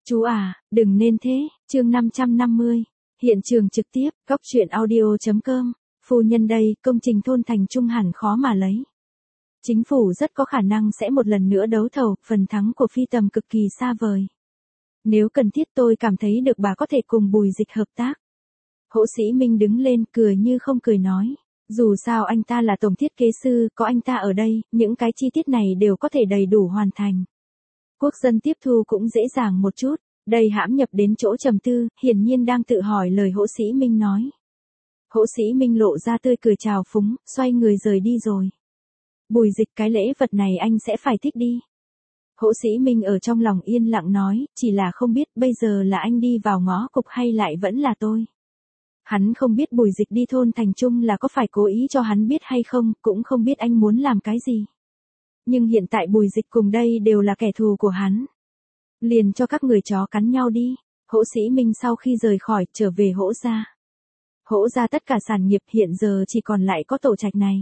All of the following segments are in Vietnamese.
Chú à, đừng nên thế, chương 550. Hiện trường trực tiếp, góc truyện audio.com. Phu nhân đây, công trình thôn thành trung hẳn khó mà lấy. Chính phủ rất có khả năng sẽ một lần nữa đấu thầu, phần thắng của Phi Tầm cực kỳ xa vời. Nếu cần thiết tôi cảm thấy được bà có thể cùng Bùi Dịch hợp tác. Hỗ Sĩ Minh đứng lên cười như không cười nói. Dù sao anh ta là tổng thiết kế sư, có anh ta ở đây, những cái chi tiết này đều có thể đầy đủ hoàn thành. Quốc dân tiếp thu cũng dễ dàng một chút, đây hãm nhập đến chỗ trầm tư, hiển nhiên đang tự hỏi lời Hỗ Sĩ Minh nói. Hỗ Sĩ Minh lộ ra tươi cười chào phúng, xoay người rời đi rồi. Bùi Dịch, cái lễ vật này anh sẽ phải thích đi. Hỗ Sĩ Minh ở trong lòng yên lặng nói, chỉ là không biết bây giờ là anh đi vào ngõ cụt hay lại vẫn là tôi. Hắn không biết Bùi Dịch đi thôn thành trung là có phải cố ý cho hắn biết hay không, cũng không biết anh muốn làm cái gì. Nhưng hiện tại Bùi Dịch cùng đây đều là kẻ thù của hắn. Liền cho các người chó cắn nhau đi. Hỗ Sĩ Minh sau khi rời khỏi, trở về Hỗ gia. Hỗ gia tất cả sản nghiệp hiện giờ chỉ còn lại có tổ trạch này.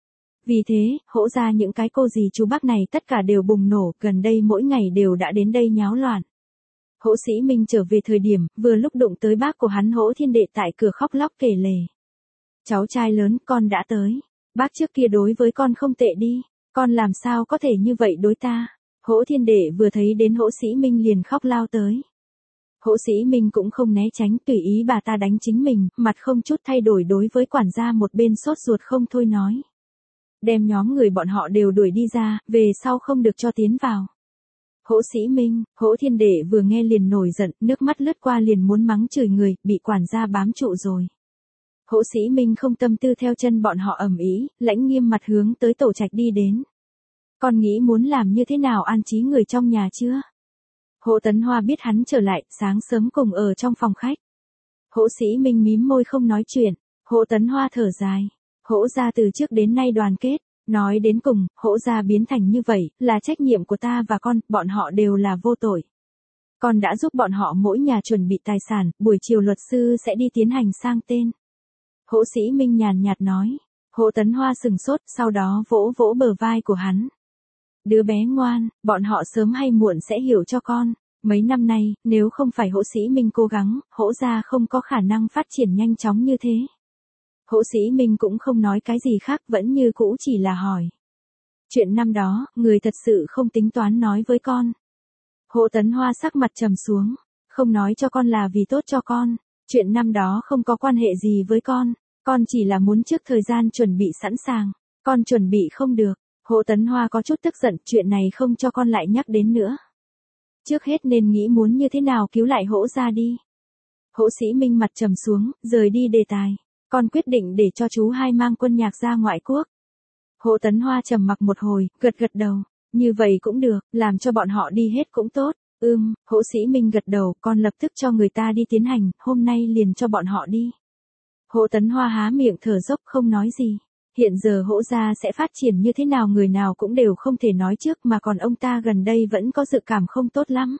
Vì thế, Hỗ gia những cái cô dì chú bác này tất cả đều bùng nổ, gần đây mỗi ngày đều đã đến đây nháo loạn. Hỗ Sĩ Minh trở về thời điểm, vừa lúc đụng tới bác của hắn Hỗ Thiên Đệ tại cửa khóc lóc kể lể. Cháu trai lớn, con đã tới. Bác trước kia đối với con không tệ đi, con làm sao có thể như vậy đối ta. Hỗ Thiên Đệ vừa thấy đến Hỗ Sĩ Minh liền khóc lao tới. Hỗ Sĩ Minh cũng không né tránh, tùy ý bà ta đánh chính mình, mặt không chút thay đổi đối với quản gia một bên sốt ruột không thôi nói. Đem nhóm người bọn họ đều đuổi đi ra, về sau không được cho tiến vào. Hỗ Sĩ Minh, Hỗ Thiên Đệ vừa nghe liền nổi giận, nước mắt lướt qua liền muốn mắng chửi người, bị quản gia bám trụ rồi. Hỗ Sĩ Minh không tâm tư theo chân bọn họ ầm ĩ, lãnh nghiêm mặt hướng tới tổ trạch đi đến. Con nghĩ muốn làm như thế nào an trí người trong nhà chưa? Hỗ Tấn Hoa biết hắn trở lại, sáng sớm cùng ở trong phòng khách. Hỗ Sĩ Minh mím môi không nói chuyện, Hỗ Tấn Hoa thở dài. Hỗ gia từ trước đến nay đoàn kết, nói đến cùng, Hỗ gia biến thành như vậy, là trách nhiệm của ta và con, bọn họ đều là vô tội. Con đã giúp bọn họ mỗi nhà chuẩn bị tài sản, buổi chiều luật sư sẽ đi tiến hành sang tên. Hỗ Sĩ Minh nhàn nhạt nói. Hỗ Tấn Hoa sừng sốt, sau đó vỗ vỗ bờ vai của hắn. Đứa bé ngoan, bọn họ sớm hay muộn sẽ hiểu cho con. Mấy năm nay, nếu không phải Hỗ Sĩ Minh cố gắng, Hỗ gia không có khả năng phát triển nhanh chóng như thế. Hỗ Sĩ Minh cũng không nói cái gì khác, vẫn như cũ chỉ là hỏi. Chuyện năm đó, người thật sự không tính toán nói với con. Hỗ Tấn Hoa sắc mặt trầm xuống. Không nói cho con là vì tốt cho con. Chuyện năm đó không có quan hệ gì với con chỉ là muốn trước thời gian chuẩn bị sẵn sàng. Con chuẩn bị không được. Hỗ Tấn Hoa có chút tức giận, chuyện này không cho con lại nhắc đến nữa. Trước hết nên nghĩ muốn như thế nào cứu lại Hỗ gia đi. Hỗ Sĩ Minh mặt trầm xuống, rời đi đề tài. Con quyết định để cho chú hai mang quân nhạc ra ngoại quốc. Hỗ Tấn Hoa trầm mặc một hồi, gật gật đầu. Như vậy cũng được, làm cho bọn họ đi hết cũng tốt. Hỗ Sĩ Minh gật đầu, con lập tức cho người ta đi tiến hành, hôm nay liền cho bọn họ đi. Hỗ Tấn Hoa há miệng thở dốc không nói gì. Hiện giờ Hỗ gia sẽ phát triển như thế nào người nào cũng đều không thể nói trước, mà còn ông ta gần đây vẫn có dự cảm không tốt lắm.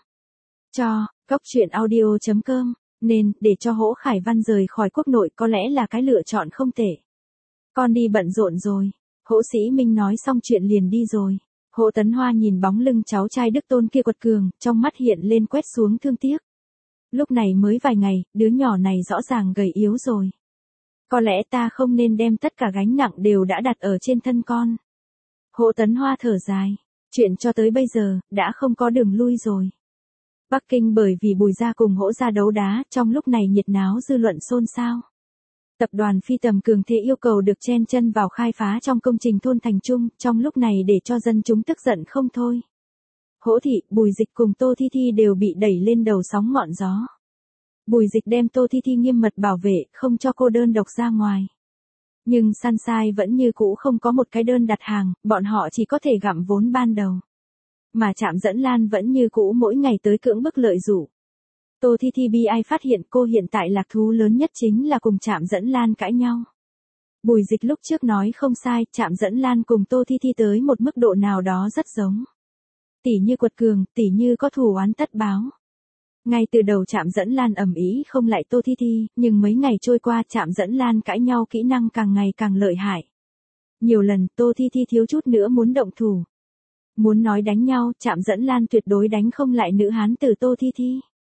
Góc truyện audio.com. Nên, để cho Hỗ Khải Văn rời khỏi quốc nội có lẽ là cái lựa chọn không tệ. Con đi bận rộn rồi. Hỗ Sĩ Minh nói xong chuyện liền đi rồi. Hỗ Tấn Hoa nhìn bóng lưng cháu trai Đức Tôn kia quật cường, trong mắt hiện lên quét xuống thương tiếc. Lúc này mới vài ngày, đứa nhỏ này rõ ràng gầy yếu rồi. Có lẽ ta không nên đem tất cả gánh nặng đều đã đặt ở trên thân con. Hỗ Tấn Hoa thở dài. Chuyện cho tới bây giờ, đã không có đường lui rồi. Bắc Kinh bởi vì Bùi gia cùng Hỗ gia đấu đá, trong lúc này nhiệt náo dư luận xôn xao. Tập đoàn Phi Tầm cường thế yêu cầu được chen chân vào khai phá trong công trình thôn thành trung, trong lúc này để cho dân chúng tức giận không thôi. Hỗ thị, Bùi Dịch cùng Tô Thi Thi đều bị đẩy lên đầu sóng ngọn gió. Bùi Dịch đem Tô Thi Thi nghiêm mật bảo vệ, không cho cô đơn độc ra ngoài. Nhưng Sunshine vẫn như cũ không có một cái đơn đặt hàng, bọn họ chỉ có thể gặm vốn ban đầu. Mà Trạm Dẫn Lan vẫn như cũ mỗi ngày tới cưỡng bức lợi dụ. Tô Thi Thi bi ai phát hiện cô hiện tại lạc thú lớn nhất chính là cùng Trạm Dẫn Lan cãi nhau. Bùi Dịch lúc trước nói không sai, Trạm Dẫn Lan cùng Tô Thi Thi tới một mức độ nào đó rất giống. Tỉ như quật cường, tỉ như có thù oán tất báo. Ngay từ đầu Trạm Dẫn Lan ầm ĩ không lại Tô Thi Thi, nhưng mấy ngày trôi qua Trạm Dẫn Lan cãi nhau kỹ năng càng ngày càng lợi hại. Nhiều lần Tô Thi Thi thiếu chút nữa muốn động thủ. Muốn nói đánh nhau, Trạm Dẫn Lan tuyệt đối đánh không lại nữ hán tử Tô Thi Thi.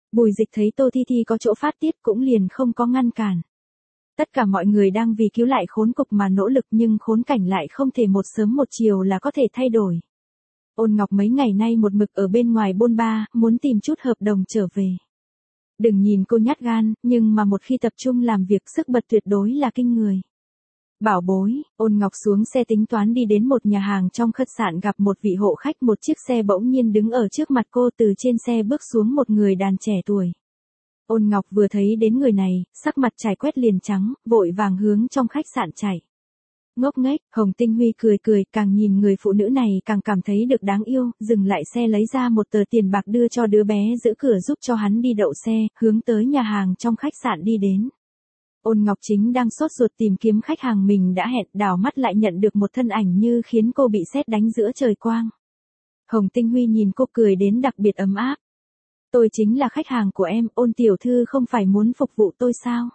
Bùi Dịch thấy Tô Thi Thi có chỗ phát tiết cũng liền không có ngăn cản. Tất cả mọi người đang vì cứu lại khốn cục mà nỗ lực nhưng khốn cảnh lại không thể một sớm một chiều là có thể thay đổi. Ôn Ngọc mấy ngày nay một mực ở bên ngoài bôn ba, muốn tìm chút hợp đồng trở về. Đừng nhìn cô nhát gan, nhưng mà một khi tập trung làm việc sức bật tuyệt đối là kinh người. Bảo bối, Ôn Ngọc xuống xe tính toán đi đến một nhà hàng trong khách sạn gặp một vị hộ khách, một chiếc xe bỗng nhiên đứng ở trước mặt cô, từ trên xe bước xuống một người đàn trẻ tuổi. Ôn Ngọc vừa thấy đến người này, sắc mặt trải quét liền trắng, vội vàng hướng trong khách sạn chạy. Ngốc nghếch, Hồng Tinh Huy cười cười, càng nhìn người phụ nữ này càng cảm thấy được đáng yêu, dừng lại xe lấy ra một tờ tiền bạc đưa cho đứa bé giữ cửa giúp cho hắn đi đậu xe, hướng tới nhà hàng trong khách sạn đi đến. Ôn Ngọc chính đang sốt ruột tìm kiếm khách hàng mình đã hẹn, đảo mắt lại nhận được một thân ảnh như khiến cô bị sét đánh giữa trời quang. Hồng Tinh Huy nhìn cô cười đến đặc biệt ấm áp. Tôi chính là khách hàng của em, Ôn tiểu thư không phải muốn phục vụ tôi sao?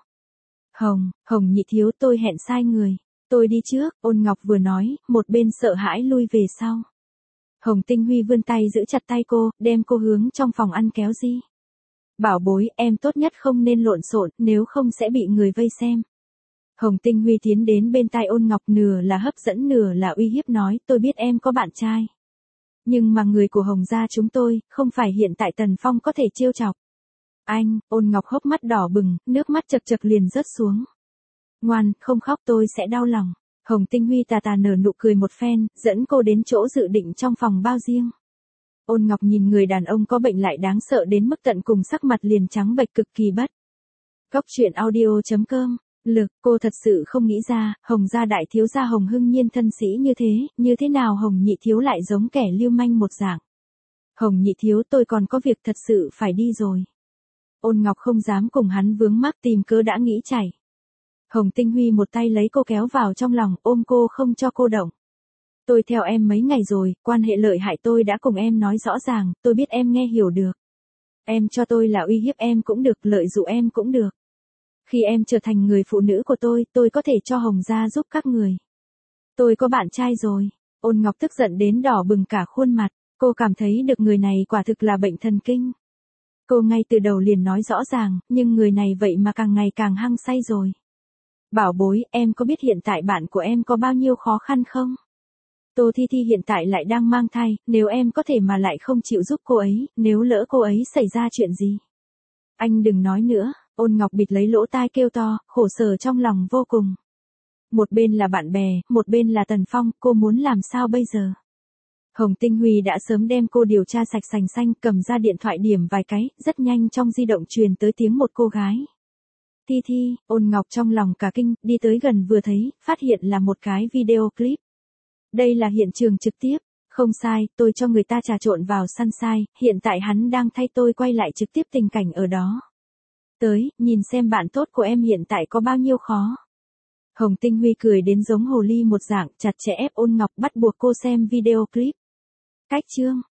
Hồng nhị thiếu, tôi hẹn sai người. Tôi đi trước, Ôn Ngọc vừa nói, một bên sợ hãi lui về sau. Hồng Tinh Huy vươn tay giữ chặt tay cô, đem cô hướng trong phòng ăn kéo đi. Bảo bối, em tốt nhất không nên lộn xộn, nếu không sẽ bị người vây xem. Hồng Tinh Huy tiến đến bên tai Ôn Ngọc, nửa là hấp dẫn nửa là uy hiếp, nói, tôi biết em có bạn trai. Nhưng mà người của Hồng gia chúng tôi, không phải hiện tại Tần Phong có thể trêu chọc. Anh, Ôn Ngọc hốc mắt đỏ bừng, nước mắt chật chật liền rớt xuống. Ngoan, không khóc tôi sẽ đau lòng. Hồng Tinh Huy tà tà nở nụ cười một phen, dẫn cô đến chỗ dự định trong phòng bao riêng. Ôn Ngọc nhìn người đàn ông có bệnh lại đáng sợ đến mức tận cùng, sắc mặt liền trắng bệch cực kỳ bất. Góc truyện audio.com. Lực, cô thật sự không nghĩ ra, Hồng gia đại thiếu gia Hồng Hưng Nhiên thân sĩ như thế nào Hồng nhị thiếu lại giống kẻ lưu manh một dạng. Hồng nhị thiếu, tôi còn có việc thật sự phải đi rồi. Ôn Ngọc không dám cùng hắn vướng mắc, tìm cớ đã nghĩ chảy. Hồng Tinh Huy một tay lấy cô kéo vào trong lòng, ôm cô không cho cô động. Tôi theo em mấy ngày rồi, quan hệ lợi hại tôi đã cùng em nói rõ ràng, tôi biết em nghe hiểu được. Em cho tôi là uy hiếp em cũng được, lợi dụng em cũng được. Khi em trở thành người phụ nữ của tôi có thể cho Hồng gia giúp các người. Tôi có bạn trai rồi. Ôn Ngọc tức giận đến đỏ bừng cả khuôn mặt, cô cảm thấy được người này quả thực là bệnh thần kinh. Cô ngay từ đầu liền nói rõ ràng, nhưng người này vậy mà càng ngày càng hăng say rồi. Bảo bối, em có biết hiện tại bạn của em có bao nhiêu khó khăn không? Tô Thi Thi hiện tại lại đang mang thai, nếu em có thể mà lại không chịu giúp cô ấy, nếu lỡ cô ấy xảy ra chuyện gì? Anh đừng nói nữa, Ôn Ngọc bịt lấy lỗ tai kêu to, khổ sở trong lòng vô cùng. Một bên là bạn bè, một bên là Tần Phong, cô muốn làm sao bây giờ? Hồng Tinh Huy đã sớm đem cô điều tra sạch sành xanh, cầm ra điện thoại điểm vài cái, rất nhanh trong di động truyền tới tiếng một cô gái. Thi Thi, Ôn Ngọc trong lòng cả kinh, đi tới gần vừa thấy, phát hiện là một cái video clip. Đây là hiện trường trực tiếp, không sai, tôi cho người ta trà trộn vào Sunshine, hiện tại hắn đang thay tôi quay lại trực tiếp tình cảnh ở đó. Tới, nhìn xem bạn tốt của em hiện tại có bao nhiêu khó. Hồng Tinh Huy cười đến giống hồ ly một dạng, chặt chẽ ép Ôn Ngọc, bắt buộc cô xem video clip. Cách chương